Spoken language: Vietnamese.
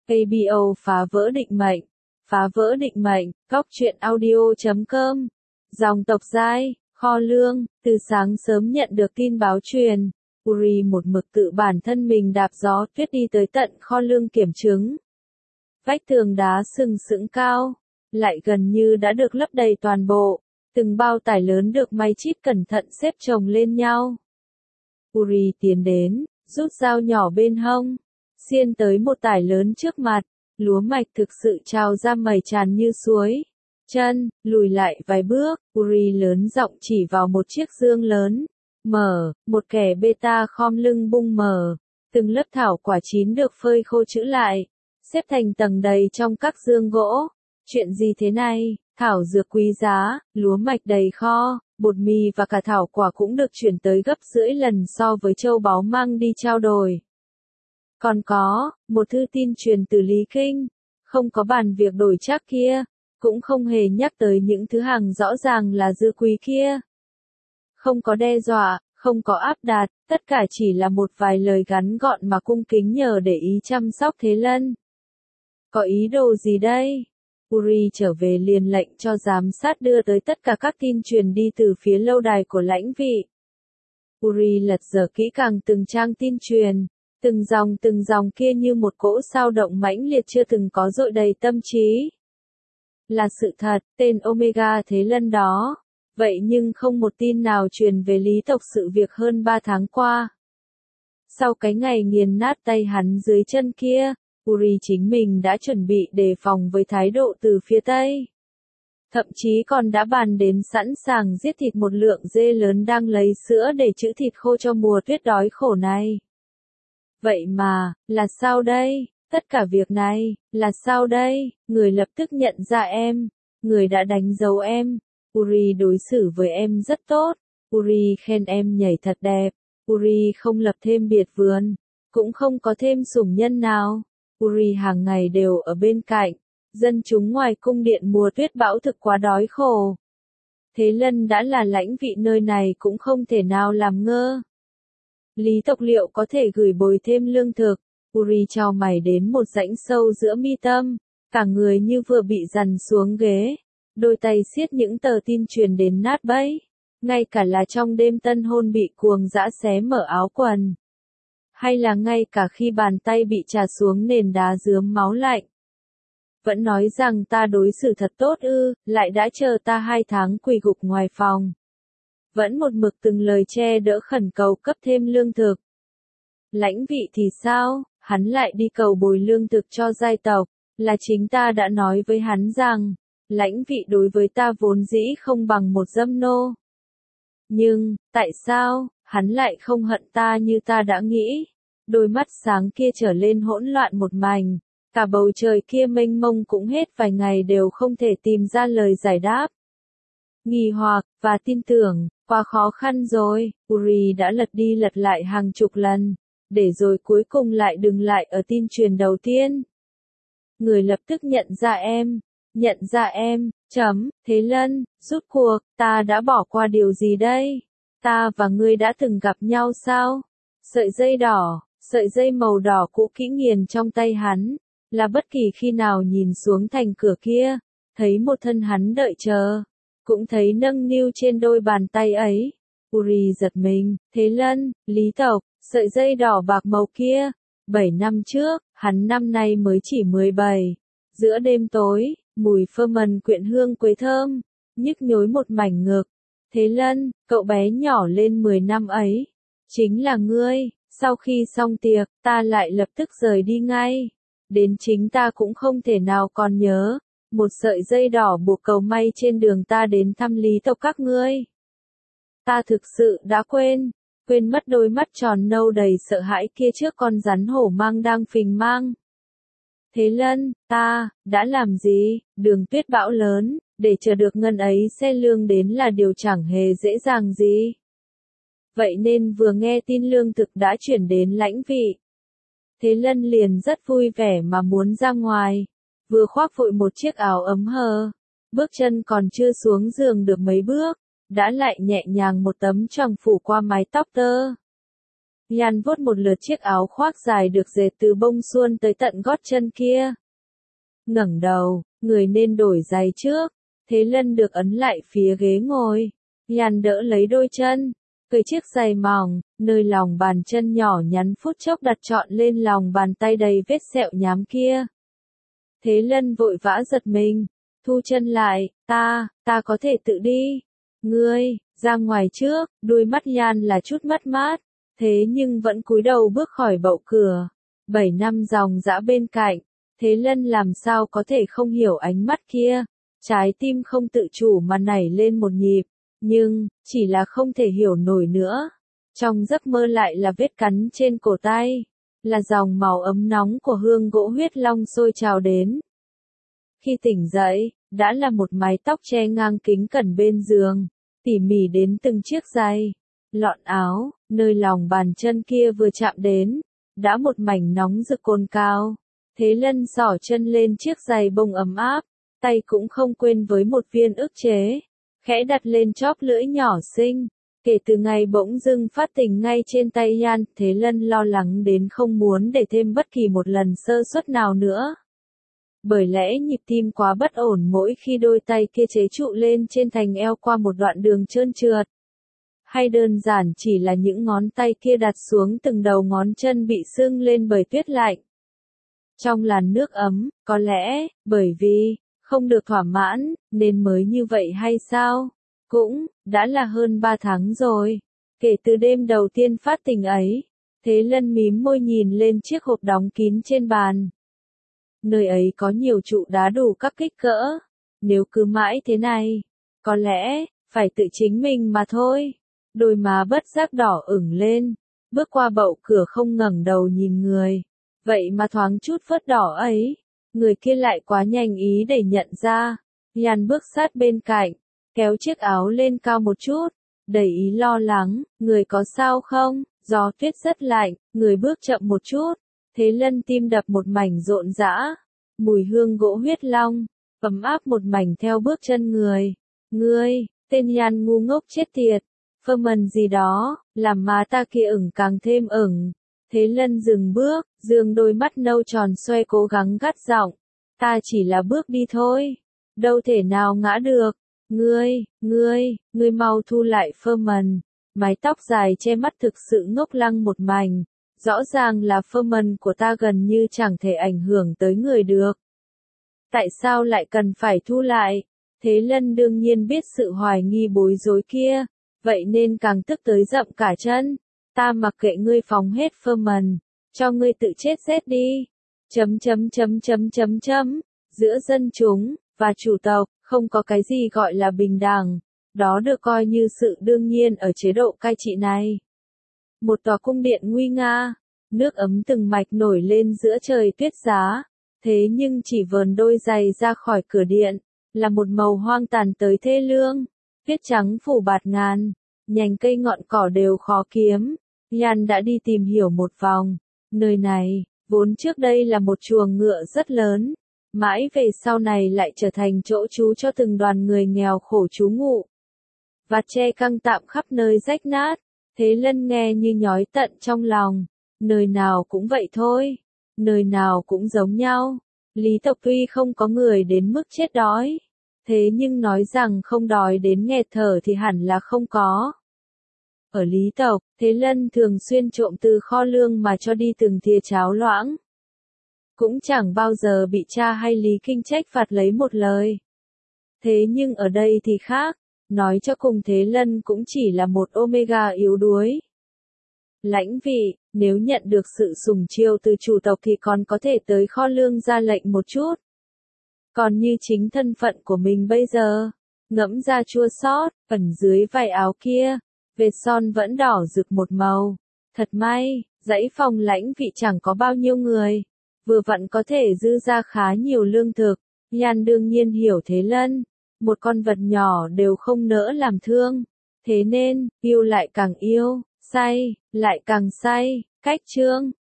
KBO phá vỡ định mệnh. Phá vỡ định mệnh, góc truyện audio.com. Dòng tộc giai, kho lương, từ sáng sớm nhận được tin báo truyền. Uri một mực tự bản thân mình đạp gió tuyết đi tới tận kho lương kiểm chứng. Vách tường đá sừng sững cao, lại gần như đã được lấp đầy toàn bộ. Từng bao tải lớn được may chít cẩn thận xếp chồng lên nhau. Uri tiến đến, rút dao nhỏ bên hông, xiên tới một tải lớn trước mặt. Lúa mạch thực sự trào ra mẩy tràn như suối. Chân, lùi lại vài bước, Uri lớn giọng chỉ vào một chiếc dương lớn. Mở, một kẻ beta khom lưng bung mở. Từng lớp thảo quả chín được phơi khô trữ lại, xếp thành tầng đầy trong các dương gỗ. Chuyện gì thế này? Thảo dược quý giá, lúa mạch đầy kho, bột mì và cả thảo quả cũng được chuyển tới gấp rưỡi lần so với châu báu mang đi trao đổi. Còn có, một thư tin truyền từ Lý Kinh, không có bàn việc đổi trác kia, cũng không hề nhắc tới những thứ hàng rõ ràng là dư quý kia. Không có đe dọa, không có áp đặt, tất cả chỉ là một vài lời ngắn gọn mà cung kính nhờ để ý chăm sóc Thế Lân. Có ý đồ gì đây? Uri trở về liền lệnh cho giám sát đưa tới tất cả các tin truyền đi từ phía lâu đài của lãnh vị. Uri lật dở kỹ càng từng trang tin truyền. Từng dòng kia như một cỗ sao động mãnh liệt chưa từng có dội đầy tâm trí. Là sự thật, tên Omega Thế Lân đó. Vậy nhưng không một tin nào truyền về lý tộc sự việc hơn 3 tháng qua. Sau cái ngày nghiền nát tay hắn dưới chân kia, Uri chính mình đã chuẩn bị đề phòng với thái độ từ phía Tây. Thậm chí còn đã bàn đến sẵn sàng giết thịt một lượng dê lớn đang lấy sữa để trữ thịt khô cho mùa tuyết đói khổ này. Vậy mà, là sao đây? Tất cả việc này, là sao đây? Người lập tức nhận ra em. Người đã đánh dấu em. Uri đối xử với em rất tốt. Uri khen em nhảy thật đẹp. Uri không lập thêm biệt vườn. Cũng không có thêm sủng nhân nào. Uri hàng ngày đều ở bên cạnh. Dân chúng ngoài cung điện mùa tuyết bão thực quá đói khổ. Thế Lân đã là lãnh vị nơi này cũng không thể nào làm ngơ. Lý tộc liệu có thể gửi bồi thêm lương thực. Uri chau mày đến một rãnh sâu giữa mi tâm, cả người như vừa bị dằn xuống ghế, đôi tay siết những tờ tin truyền đến nát bấy, ngay cả là trong đêm tân hôn bị cuồng dã xé mở áo quần, hay là ngay cả khi bàn tay bị chà xuống nền đá rướm máu lạnh. Vẫn nói rằng ta đối xử thật tốt ư, lại đã chờ ta 2 tháng quỳ gục ngoài phòng. Vẫn một mực từng lời che đỡ khẩn cầu cấp thêm lương thực. Lãnh vị thì sao? Hắn lại đi cầu bồi lương thực cho giai tộc, là chính ta đã nói với hắn rằng, lãnh vị đối với ta vốn dĩ không bằng một dâm nô. Nhưng, tại sao, hắn lại không hận ta như ta đã nghĩ? Đôi mắt sáng kia trở lên hỗn loạn một mảnh, cả bầu trời kia mênh mông cũng hết vài ngày đều không thể tìm ra lời giải đáp. Nghi hoặc, và tin tưởng, quá khó khăn rồi, Uri đã lật đi lật lại hàng chục lần, để rồi cuối cùng lại dừng lại ở tin truyền đầu tiên. Người lập tức nhận ra em, Thế Lân, rút cuộc, ta đã bỏ qua điều gì đây? Ta và ngươi đã từng gặp nhau sao? Sợi dây màu đỏ cũ kỹ nghiền trong tay hắn, là bất kỳ khi nào nhìn xuống thành cửa kia, thấy một thân hắn đợi chờ, cũng thấy nâng niu trên đôi bàn tay ấy. Uri giật mình, Thế Lân, Lý tộc, sợi dây đỏ bạc màu kia. 7 năm trước, hắn năm nay mới chỉ 17. Giữa đêm tối, mùi phơ mần quyện hương quế thơm, nhức nhối một mảnh ngực. Thế Lân, cậu bé nhỏ lên 10 năm ấy, chính là ngươi. Sau khi xong tiệc, ta lại lập tức rời đi ngay. Đến chính ta cũng không thể nào còn nhớ. Một sợi dây đỏ buộc cầu may trên đường ta đến thăm Lý tộc các ngươi. Ta thực sự đã quên mất đôi mắt tròn nâu đầy sợ hãi kia trước con rắn hổ mang đang phình mang. Thế Lân, ta đã làm gì? Đường tuyết bão lớn, để chờ được ngân ấy xe lương đến là điều chẳng hề dễ dàng gì. Vậy nên vừa nghe tin lương thực đã chuyển đến lãnh vị, Thế Lân liền rất vui vẻ mà muốn ra ngoài, vừa khoác vội một chiếc áo ấm hờ, bước chân còn chưa xuống giường được mấy bước, đã lại nhẹ nhàng một tấm choàng phủ qua mái tóc tơ. Nhan vuốt một lượt chiếc áo khoác dài được dệt từ bông suôn tới tận gót chân kia. Ngẩng đầu, người nên đổi giày trước. Thế Lân được ấn lại phía ghế ngồi. Nhan đỡ lấy đôi chân, cởi chiếc giày mỏng, nơi lòng bàn chân nhỏ nhắn phút chốc đặt trọn lên lòng bàn tay đầy vết sẹo nhám kia. Thế Lân vội vã giật mình, thu chân lại, ta có thể tự đi. Ngươi, ra ngoài trước, đôi mắt Nhan là chút mất mát, thế nhưng vẫn cúi đầu bước khỏi bậu cửa. 7 năm dòng dã bên cạnh, Thế Lân làm sao có thể không hiểu ánh mắt kia, trái tim không tự chủ mà nảy lên một nhịp, nhưng, chỉ là không thể hiểu nổi nữa. Trong giấc mơ lại là vết cắn trên cổ tay, là dòng máu ấm nóng của hương gỗ huyết long sôi trào đến. Khi tỉnh dậy, đã là một mái tóc che ngang kính cẩn bên giường, tỉ mỉ đến từng chiếc giày, lọn áo, nơi lòng bàn chân kia vừa chạm đến, đã một mảnh nóng rực cồn cào. Thế Lân xỏ chân lên chiếc giày bông ấm áp, tay cũng không quên với một viên ức chế, khẽ đặt lên chóp lưỡi nhỏ xinh. Kể từ ngày bỗng dưng phát tình ngay trên tay Nhan, Thế Lân lo lắng đến không muốn để thêm bất kỳ một lần sơ suất nào nữa. Bởi lẽ nhịp tim quá bất ổn mỗi khi đôi tay kia chế trụ lên trên thành eo qua một đoạn đường trơn trượt. Hay đơn giản chỉ là những ngón tay kia đặt xuống từng đầu ngón chân bị sưng lên bởi tuyết lạnh. Trong làn nước ấm, có lẽ, bởi vì, không được thỏa mãn, nên mới như vậy hay sao? Cũng, đã là hơn 3 tháng rồi. Kể từ đêm đầu tiên phát tình ấy, Thế Lân mím môi nhìn lên chiếc hộp đóng kín trên bàn. Nơi ấy có nhiều trụ đá đủ các kích cỡ. Nếu cứ mãi thế này, có lẽ, phải tự chính mình mà thôi. Đôi má bất giác đỏ ửng lên, bước qua bậu cửa không ngẩng đầu nhìn người. Vậy mà thoáng chút phớt đỏ ấy, người kia lại quá nhanh ý để nhận ra. Nhan bước sát bên cạnh, kéo chiếc áo lên cao một chút, đầy ý lo lắng, người có sao không? Gió tuyết rất lạnh, người bước chậm một chút. Thế Lân tim đập một mảnh rộn rã, mùi hương gỗ huyết long, ấm áp một mảnh theo bước chân người. Ngươi, tên Nhan ngu ngốc chết tiệt, phơ mần gì đó, làm má ta kia ửng càng thêm ửng. Thế Lân dừng bước, dương đôi mắt nâu tròn xoe cố gắng gắt giọng, ta chỉ là bước đi thôi, đâu thể nào ngã được. Ngươi mau thu lại phơ mần. Mái tóc dài che mắt thực sự ngốc lăng một mảnh. Rõ ràng là phơ mần của ta gần như chẳng thể ảnh hưởng tới người được. Tại sao lại cần phải thu lại? Thế Lân đương nhiên biết sự hoài nghi bối rối kia, vậy nên càng tức tới rậm cả chân. Ta mặc kệ ngươi phóng hết phơ mần, cho ngươi tự chết rét đi. Giữa dân chúng và chủ tộc, không có cái gì gọi là bình đẳng. Đó được coi như sự đương nhiên ở chế độ cai trị này. Một tòa cung điện nguy nga, nước ấm từng mạch nổi lên giữa trời tuyết giá. Thế nhưng chỉ vờn đôi giày ra khỏi cửa điện, là một màu hoang tàn tới thê lương. Tuyết trắng phủ bạt ngàn, nhành cây ngọn cỏ đều khó kiếm. Nhan đã đi tìm hiểu một vòng. Nơi này, vốn trước đây là một chuồng ngựa rất lớn. Mãi về sau này lại trở thành chỗ trú cho từng đoàn người nghèo khổ trú ngụ. Vạt tre căng tạm khắp nơi rách nát. Thế Lân nghe như nhói tận trong lòng. Nơi nào cũng vậy thôi. Nơi nào cũng giống nhau. Lý tộc tuy không có người đến mức chết đói. Thế nhưng nói rằng không đói đến nghẹt thở thì hẳn là không có. Ở Lý tộc, Thế Lân thường xuyên trộm từ kho lương mà cho đi từng thìa cháo loãng. Cũng chẳng bao giờ bị cha hay Lý Kinh trách phạt lấy một lời. Thế nhưng ở đây thì khác. Nói cho cùng Thế Lân cũng chỉ là một Omega yếu đuối. Lãnh vị, nếu nhận được sự sủng chiêu từ chủ tộc thì còn có thể tới kho lương ra lệnh một chút. Còn như chính thân phận của mình bây giờ, ngẫm ra chua xót, ẩn dưới vải áo kia, vệt son vẫn đỏ rực một màu. Thật may, dãy phòng lãnh vị chẳng có bao nhiêu người, vừa vặn có thể dư ra khá nhiều lương thực. Nhan đương nhiên hiểu Thế Lân, một con vật nhỏ đều không nỡ làm thương, thế nên, yêu lại càng yêu, say, lại càng say. Cách chương